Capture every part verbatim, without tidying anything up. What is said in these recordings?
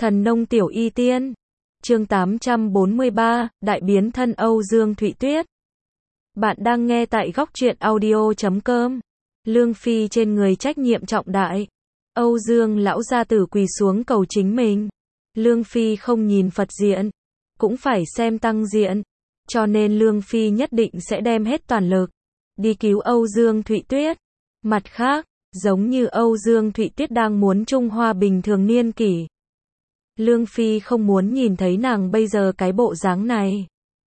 Thần nông tiểu y tiên. Chương tám trăm bốn mươi ba, Đại biến thân Âu Dương Thụy Tuyết. Bạn đang nghe tại góc truyện audio chấm com. Lương Phi trên người trách nhiệm trọng đại. Âu Dương lão gia tử quỳ xuống cầu chính mình. Lương Phi không nhìn Phật diện, cũng phải xem tăng diện. Cho nên Lương Phi nhất định sẽ đem hết toàn lực đi cứu Âu Dương Thụy Tuyết. Mặt khác, giống như Âu Dương Thụy Tuyết đang muốn Trung Hoa bình thường niên kỷ, Lương Phi không muốn nhìn thấy nàng bây giờ cái bộ dáng này.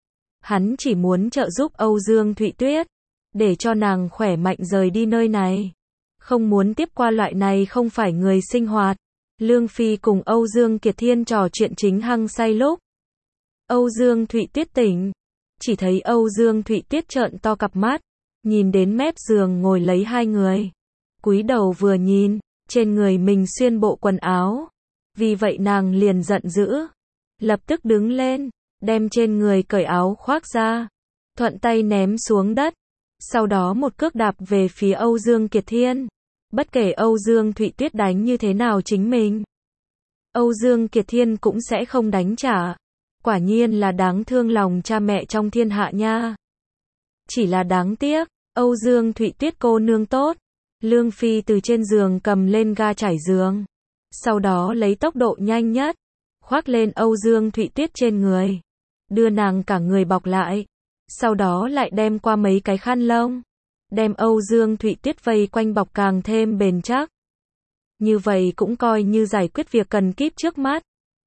Hắn chỉ muốn trợ giúp Âu Dương Thụy Tuyết, để cho nàng khỏe mạnh rời đi nơi này. Không muốn tiếp qua loại này không phải người sinh hoạt. Lương Phi cùng Âu Dương Kiệt Thiên trò chuyện chính hăng say lúc Âu Dương Thụy Tuyết tỉnh, chỉ thấy Âu Dương Thụy Tuyết trợn to cặp mắt, nhìn đến mép giường ngồi lấy hai người. Cúi đầu vừa nhìn, trên người mình xuyên bộ quần áo. Vì vậy nàng liền giận dữ, lập tức đứng lên, đem trên người cởi áo khoác ra, thuận tay ném xuống đất, sau đó một cước đạp về phía Âu Dương Kiệt Thiên. Bất kể Âu Dương Thụy Tuyết đánh như thế nào chính mình, Âu Dương Kiệt Thiên cũng sẽ không đánh trả. Quả nhiên là đáng thương lòng cha mẹ trong thiên hạ nha. Chỉ là đáng tiếc, Âu Dương Thụy Tuyết cô nương tốt. Lương Phi từ trên giường cầm lên ga trải giường, sau đó lấy tốc độ nhanh nhất, khoác lên Âu Dương Thụy Tuyết trên người, đưa nàng cả người bọc lại, sau đó lại đem qua mấy cái khăn lông, đem Âu Dương Thụy Tuyết vây quanh bọc càng thêm bền chắc. Như vậy cũng coi như giải quyết việc cần kíp trước mắt.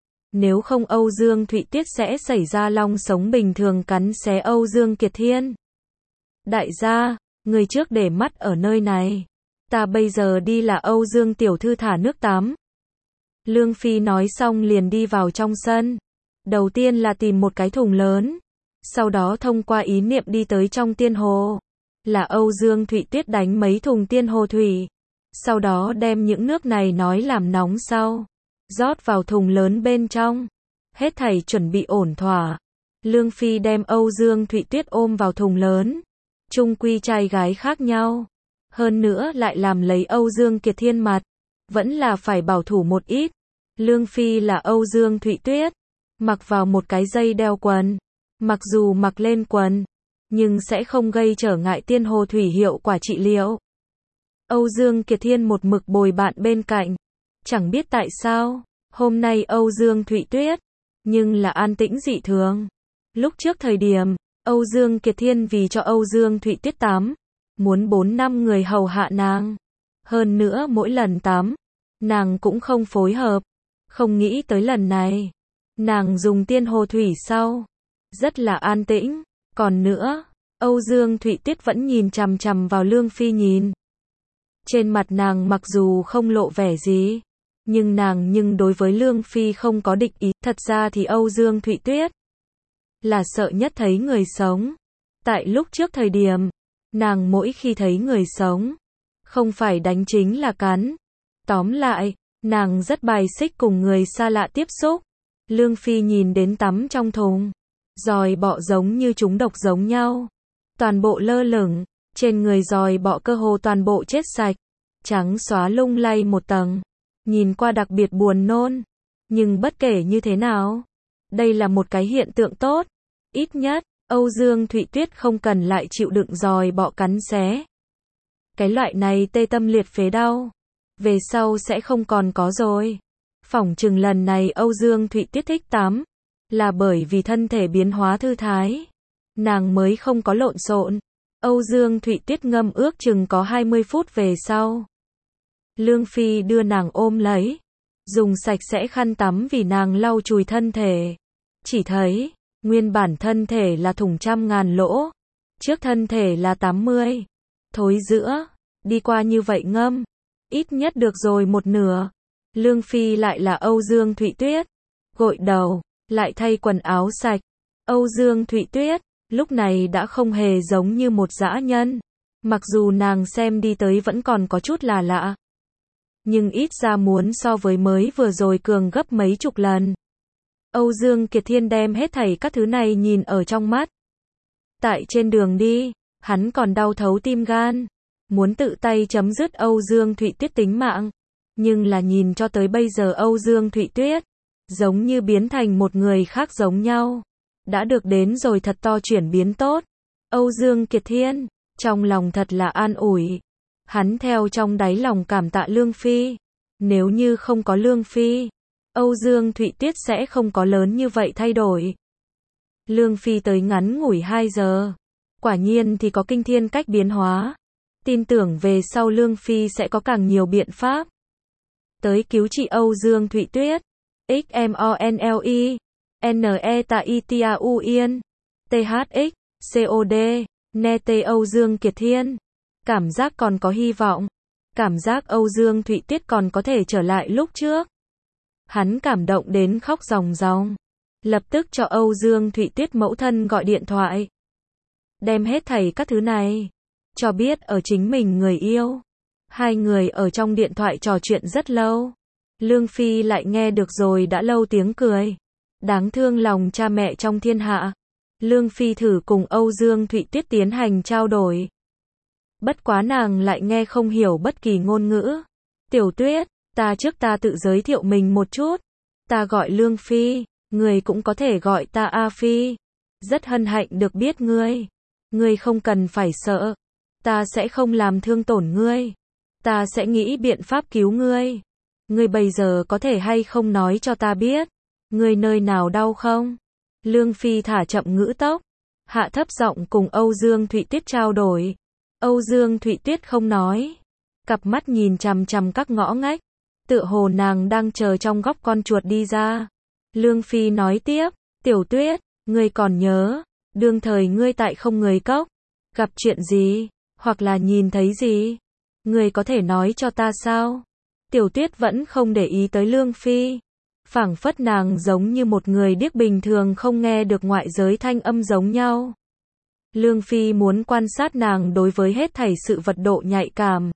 Nếu không Âu Dương Thụy Tuyết sẽ xảy ra long sống bình thường cắn xé Âu Dương Kiệt Thiên. Đại gia, người trước để mắt ở nơi này. Ta bây giờ đi là Âu Dương tiểu thư thả nước tắm. Lương Phi nói xong liền đi vào trong sân. Đầu tiên là tìm một cái thùng lớn, sau đó thông qua ý niệm đi tới trong tiên hồ. Là Âu Dương Thụy Tuyết đánh mấy thùng tiên hồ thủy, sau đó đem những nước này nói làm nóng sau, rót vào thùng lớn bên trong. Hết thảy chuẩn bị ổn thỏa, Lương Phi đem Âu Dương Thụy Tuyết ôm vào thùng lớn. Chung quy trai gái khác nhau, hơn nữa lại làm lấy Âu Dương Kiệt Thiên mặt, vẫn là phải bảo thủ một ít. Lương Phi là Âu Dương Thụy Tuyết, mặc vào một cái dây đeo quần. Mặc dù mặc lên quần, nhưng sẽ không gây trở ngại tiên hồ thủy hiệu quả trị liệu. Âu Dương Kiệt Thiên một mực bồi bạn bên cạnh. Chẳng biết tại sao, hôm nay Âu Dương Thụy Tuyết, nhưng là an tĩnh dị thường. Lúc trước thời điểm, Âu Dương Kiệt Thiên vì cho Âu Dương Thụy Tuyết tắm, muốn bốn năm người hầu hạ nàng. Hơn nữa mỗi lần tắm, nàng cũng không phối hợp. Không nghĩ tới lần này, nàng dùng tiên hồ thủy sau, rất là an tĩnh. Còn nữa, Âu Dương Thụy Tuyết vẫn nhìn chằm chằm vào Lương Phi nhìn. Trên mặt nàng mặc dù không lộ vẻ gì, nhưng nàng nhưng đối với Lương Phi không có địch ý. Thật ra thì Âu Dương Thụy Tuyết là sợ nhất thấy người sống. Tại lúc trước thời điểm, nàng mỗi khi thấy người sống, không phải đánh chính là cắn. Tóm lại, nàng rất bài xích cùng người xa lạ tiếp xúc. Lương Phi nhìn đến tắm trong thùng, giòi bọ giống như chúng độc giống nhau, toàn bộ lơ lửng, trên người giòi bọ cơ hồ toàn bộ chết sạch, trắng xóa lung lay một tầng, nhìn qua đặc biệt buồn nôn. Nhưng bất kể như thế nào, đây là một cái hiện tượng tốt. Ít nhất, Âu Dương Thụy Tuyết không cần lại chịu đựng giòi bọ cắn xé. Cái loại này tê tâm liệt phế đau, về sau sẽ không còn có rồi. Phỏng chừng lần này Âu Dương Thụy Tuyết thích tắm, là bởi vì thân thể biến hóa thư thái, nàng mới không có lộn xộn. Âu Dương Thụy Tuyết ngâm ước chừng có hai mươi phút về sau, Lương Phi đưa nàng ôm lấy, dùng sạch sẽ khăn tắm vì nàng lau chùi thân thể. Chỉ thấy, nguyên bản thân thể là thủng trăm ngàn lỗ, trước thân thể là tám mươi, thối giữa, đi qua như vậy ngâm, ít nhất được rồi một nửa. Lương Phi lại là Âu Dương Thụy Tuyết, gội đầu, lại thay quần áo sạch. Âu Dương Thụy Tuyết, lúc này đã không hề giống như một dã nhân. Mặc dù nàng xem đi tới vẫn còn có chút là lạ, nhưng ít ra muốn so với mới vừa rồi cường gấp mấy chục lần. Âu Dương Kiệt Thiên đem hết thảy các thứ này nhìn ở trong mắt. Tại trên đường đi, hắn còn đau thấu tim gan, muốn tự tay chấm dứt Âu Dương Thụy Tuyết tính mạng. Nhưng là nhìn cho tới bây giờ Âu Dương Thụy Tuyết, giống như biến thành một người khác giống nhau. Đã được đến rồi thật to chuyển biến tốt. Âu Dương Kiệt Thiên, trong lòng thật là an ủi. Hắn theo trong đáy lòng cảm tạ Lương Phi. Nếu như không có Lương Phi, Âu Dương Thụy Tuyết sẽ không có lớn như vậy thay đổi. Lương Phi tới ngắn ngủi hai giờ. Quả nhiên thì có kinh thiên cách biến hóa. Tin tưởng về sau Lương Phi sẽ có càng nhiều biện pháp. Tới cứu trị Âu Dương Thụy Tuyết. X M O N L I N E T I T A U Yên T H X C O D Nê Tê Âu Dương Kiệt Thiên. Cảm giác còn có hy vọng. Cảm giác Âu Dương Thụy Tuyết còn có thể trở lại lúc trước. Hắn cảm động đến khóc ròng ròng. Lập tức cho Âu Dương Thụy Tuyết mẫu thân gọi điện thoại. Đem hết thảy các thứ này. Cho biết ở chính mình người yêu. Hai người ở trong điện thoại trò chuyện rất lâu. Lương Phi lại nghe được rồi đã lâu tiếng cười. Đáng thương lòng cha mẹ trong thiên hạ. Lương Phi thử cùng Âu Dương Thụy Tuyết tiến hành trao đổi. Bất quá nàng lại nghe không hiểu bất kỳ ngôn ngữ. Tiểu Tuyết, ta trước ta tự giới thiệu mình một chút. Ta gọi Lương Phi, người cũng có thể gọi ta A Phi. Rất hân hạnh được biết ngươi. Ngươi không cần phải sợ. Ta sẽ không làm thương tổn ngươi. Ta sẽ nghĩ biện pháp cứu ngươi. Ngươi bây giờ có thể hay không nói cho ta biết. Ngươi nơi nào đau không? Lương Phi thả chậm ngữ tốc. Hạ thấp giọng cùng Âu Dương Thụy Tuyết trao đổi. Âu Dương Thụy Tuyết không nói. Cặp mắt nhìn chằm chằm các ngõ ngách. Tựa hồ nàng đang chờ trong góc con chuột đi ra. Lương Phi nói tiếp. Tiểu Tuyết, ngươi còn nhớ. Đương thời ngươi tại không người cốc. Gặp chuyện gì? Hoặc là nhìn thấy gì? Ngươi có thể nói cho ta sao? Tiểu Tuyết vẫn không để ý tới Lương Phi. Phảng phất nàng giống như một người điếc bình thường không nghe được ngoại giới thanh âm giống nhau. Lương Phi muốn quan sát nàng đối với hết thảy sự vật độ nhạy cảm.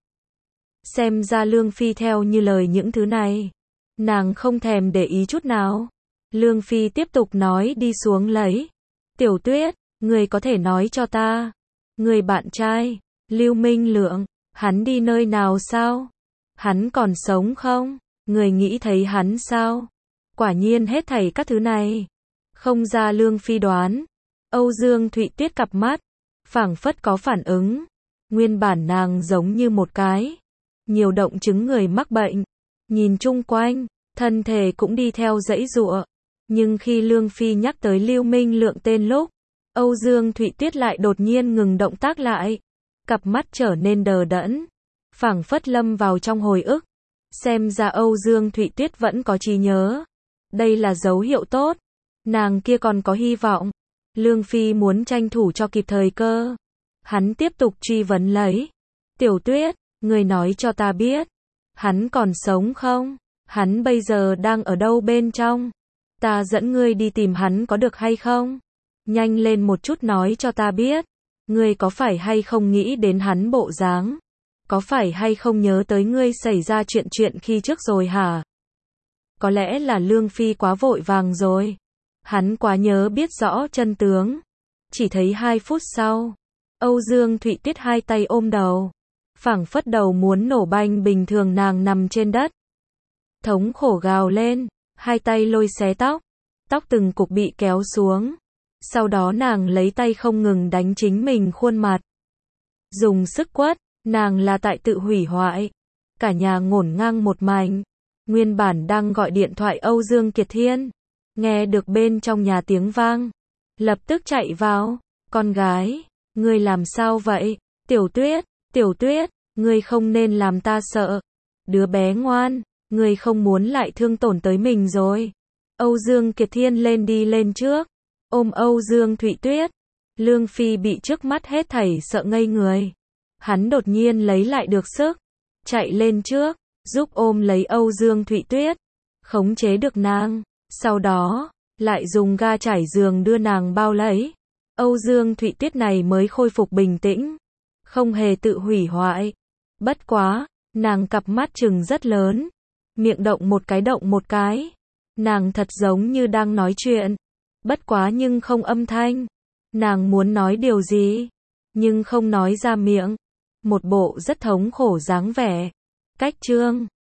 Xem ra Lương Phi theo như lời những thứ này. Nàng không thèm để ý chút nào. Lương Phi tiếp tục nói đi xuống lấy. Tiểu Tuyết, người có thể nói cho ta. Người bạn trai, Lưu Minh Lượng, hắn đi nơi nào sao? Hắn còn sống không? Người nghĩ thấy hắn sao? Quả nhiên hết thảy các thứ này. Không ra Lương Phi đoán. Âu Dương Thụy Tuyết cặp mắt. Phảng phất có phản ứng. Nguyên bản nàng giống như một cái. Nhiều động chứng người mắc bệnh. Nhìn chung quanh. Thân thể cũng đi theo dãy giụa. Nhưng khi Lương Phi nhắc tới Lưu Minh Lượng tên lúc. Âu Dương Thụy Tuyết lại đột nhiên ngừng động tác lại. Cặp mắt trở nên đờ đẫn. Phảng phất lâm vào trong hồi ức. Xem ra Âu Dương Thụy Tuyết vẫn có trí nhớ. Đây là dấu hiệu tốt. Nàng kia còn có hy vọng. Lương Phi muốn tranh thủ cho kịp thời cơ. Hắn tiếp tục truy vấn lấy. Tiểu Tuyết, người nói cho ta biết. Hắn còn sống không? Hắn bây giờ đang ở đâu bên trong? Ta dẫn ngươi đi tìm hắn có được hay không? Nhanh lên một chút nói cho ta biết. Ngươi có phải hay không nghĩ đến hắn bộ dáng? Có phải hay không nhớ tới ngươi xảy ra chuyện chuyện khi trước rồi hả? Có lẽ là Lương Phi quá vội vàng rồi. Hắn quá nhớ biết rõ chân tướng. Chỉ thấy hai phút sau. Âu Dương Thụy Tuyết hai tay ôm đầu. Phảng phất đầu muốn nổ banh bình thường nàng nằm trên đất. Thống khổ gào lên. Hai tay lôi xé tóc. Tóc từng cục bị kéo xuống. Sau đó nàng lấy tay không ngừng đánh chính mình khuôn mặt. Dùng sức quất. Nàng là tại tự hủy hoại. Cả nhà ngổn ngang một mảnh. Nguyên bản đang gọi điện thoại Âu Dương Kiệt Thiên. Nghe được bên trong nhà tiếng vang. Lập tức chạy vào. Con gái. Ngươi làm sao vậy? Tiểu Tuyết. Tiểu Tuyết. Ngươi không nên làm ta sợ. Đứa bé ngoan. Ngươi không muốn lại thương tổn tới mình rồi. Âu Dương Kiệt Thiên lên đi lên trước. Ôm Âu Dương Thụy Tuyết. Lương Phi bị trước mắt hết thảy sợ ngây người. Hắn đột nhiên lấy lại được sức. Chạy lên trước. Giúp ôm lấy Âu Dương Thụy Tuyết. Khống chế được nàng. Sau đó, lại dùng ga trải giường đưa nàng bao lấy. Âu Dương Thụy Tuyết này mới khôi phục bình tĩnh. Không hề tự hủy hoại. Bất quá, nàng cặp mắt trừng rất lớn. Miệng động một cái động một cái. Nàng thật giống như đang nói chuyện. Bất quá nhưng không âm thanh. Nàng muốn nói điều gì, nhưng không nói ra miệng. Một bộ rất thống khổ dáng vẻ. Cách chương